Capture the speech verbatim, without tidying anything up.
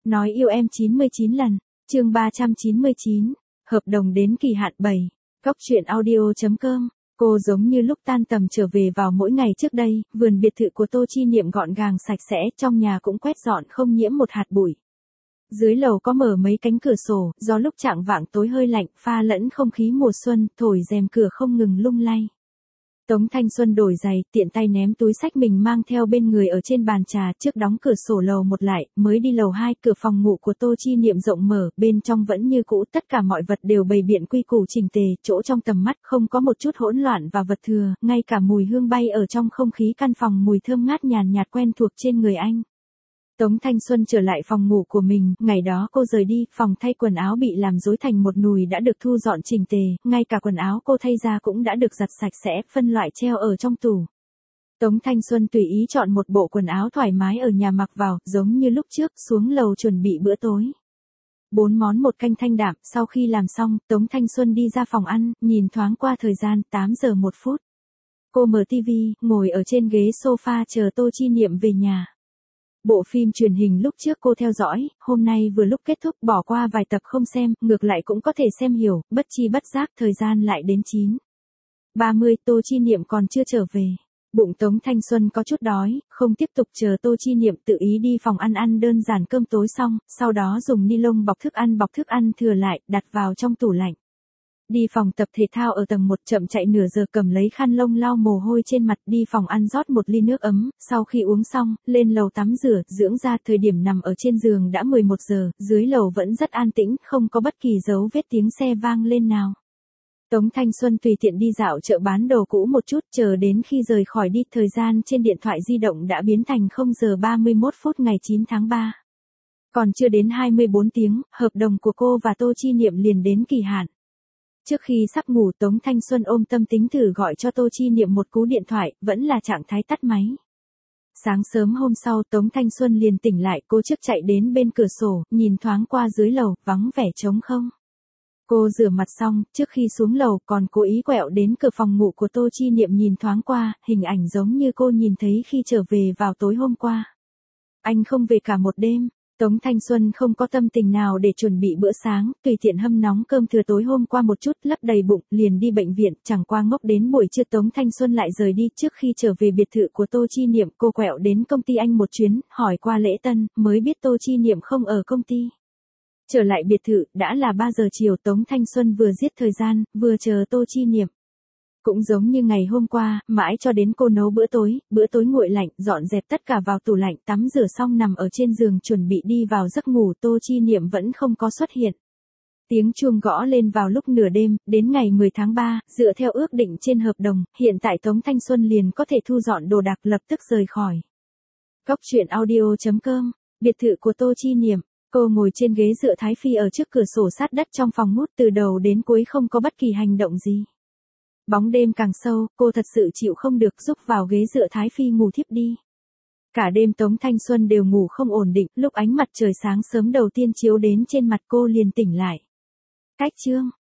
Nói yêu em chín mươi chín lần, chương ba trăm chín mươi chín, hợp đồng đến kỳ hạn bảy. Cóc truyện audio.com. Cô giống như lúc tan tầm trở về vào mỗi ngày trước đây, vườn biệt thự của Tô Chi Niệm gọn gàng sạch sẽ, trong nhà cũng quét dọn không nhiễm một hạt bụi. Dưới lầu có mở mấy cánh cửa sổ, gió lúc chạng vạng tối hơi lạnh, pha lẫn không khí mùa xuân, thổi rèm cửa không ngừng lung lay. Tống Thanh Xuân đổi giày, tiện tay ném túi xách mình mang theo bên người ở trên bàn trà, trước đóng cửa sổ lầu một lại, mới đi lầu hai, cửa phòng ngủ của Tô Chi Niệm rộng mở, bên trong vẫn như cũ, tất cả mọi vật đều bày biện quy củ chỉnh tề, chỗ trong tầm mắt không có một chút hỗn loạn và vật thừa, ngay cả mùi hương bay ở trong không khí căn phòng, mùi thơm ngát nhàn nhạt quen thuộc trên người anh. Tống Thanh Xuân trở lại phòng ngủ của mình, ngày đó cô rời đi, phòng thay quần áo bị làm rối thành một nùi đã được thu dọn chỉnh tề, ngay cả quần áo cô thay ra cũng đã được giặt sạch sẽ, phân loại treo ở trong tủ. Tống Thanh Xuân tùy ý chọn một bộ quần áo thoải mái ở nhà mặc vào, giống như lúc trước, xuống lầu chuẩn bị bữa tối. Bốn món một canh thanh đạm, sau khi làm xong, Tống Thanh Xuân đi ra phòng ăn, nhìn thoáng qua thời gian, tám giờ một phút. Cô mở tivi, ngồi ở trên ghế sofa chờ Tô Chi Niệm về nhà. Bộ phim truyền hình lúc trước cô theo dõi, hôm nay vừa lúc kết thúc, bỏ qua vài tập không xem, ngược lại cũng có thể xem hiểu, bất chi bất giác thời gian lại đến chín ba mươi, Tô Chi Niệm còn chưa trở về. Bụng Tống Thanh Xuân có chút đói, không tiếp tục chờ Tô Chi Niệm, tự ý đi phòng ăn ăn đơn giản cơm tối xong, sau đó dùng ni lông bọc thức ăn bọc thức ăn thừa lại, đặt vào trong tủ lạnh. Đi phòng tập thể thao ở tầng một, chậm chạy nửa giờ, cầm lấy khăn lông lau mồ hôi trên mặt, đi phòng ăn rót một ly nước ấm, sau khi uống xong, lên lầu tắm rửa, dưỡng da, thời điểm nằm ở trên giường đã mười một giờ, dưới lầu vẫn rất an tĩnh, không có bất kỳ dấu vết tiếng xe vang lên nào. Tống Thanh Xuân tùy tiện đi dạo chợ bán đồ cũ một chút, chờ đến khi rời khỏi đi, thời gian trên điện thoại di động đã biến thành không giờ ba mươi mốt phút ngày chín tháng ba. Còn chưa đến hai mươi bốn tiếng, hợp đồng của cô và Tô Chi Niệm liền đến kỳ hạn. Trước khi sắp ngủ, Tống Thanh Xuân ôm tâm tính thử gọi cho Tô Chi Niệm một cú điện thoại, vẫn là trạng thái tắt máy. Sáng sớm hôm sau, Tống Thanh Xuân liền tỉnh lại, cô trước chạy đến bên cửa sổ, nhìn thoáng qua dưới lầu, vắng vẻ trống không. Cô rửa mặt xong, trước khi xuống lầu, còn cố ý quẹo đến cửa phòng ngủ của Tô Chi Niệm nhìn thoáng qua, hình ảnh giống như cô nhìn thấy khi trở về vào tối hôm qua. Anh không về cả một đêm. Tống Thanh Xuân không có tâm tình nào để chuẩn bị bữa sáng, tùy tiện hâm nóng cơm thừa tối hôm qua một chút, lấp đầy bụng, liền đi bệnh viện, chẳng qua ngốc đến buổi trưa Tống Thanh Xuân lại rời đi. Trước khi trở về biệt thự của Tô Chi Niệm, cô quẹo đến công ty anh một chuyến, hỏi qua lễ tân, mới biết Tô Chi Niệm không ở công ty. Trở lại biệt thự, đã là ba giờ chiều, Tống Thanh Xuân vừa giết thời gian, vừa chờ Tô Chi Niệm. Cũng giống như ngày hôm qua, mãi cho đến cô nấu bữa tối, bữa tối nguội lạnh, dọn dẹp tất cả vào tủ lạnh, tắm rửa xong nằm ở trên giường chuẩn bị đi vào giấc ngủ, Tô Chi Niệm vẫn không có xuất hiện. Tiếng chuông gõ lên vào lúc nửa đêm, đến ngày mười tháng ba, dựa theo ước định trên hợp đồng, hiện tại Tống Thanh Xuân liền có thể thu dọn đồ đạc, lập tức rời khỏi. Cóc truyện audio.com, biệt thự của Tô Chi Niệm. Cô ngồi trên ghế dựa thái phi ở trước cửa sổ sát đất trong phòng mút, từ đầu đến cuối không có bất kỳ hành động gì. Bóng đêm càng sâu, cô thật sự chịu không được, rúc vào ghế dựa thái phi ngủ thiếp đi. Cả đêm Tống Thanh Xuân đều ngủ không ổn định, lúc ánh mặt trời sáng sớm đầu tiên chiếu đến trên mặt cô liền tỉnh lại. Cách chương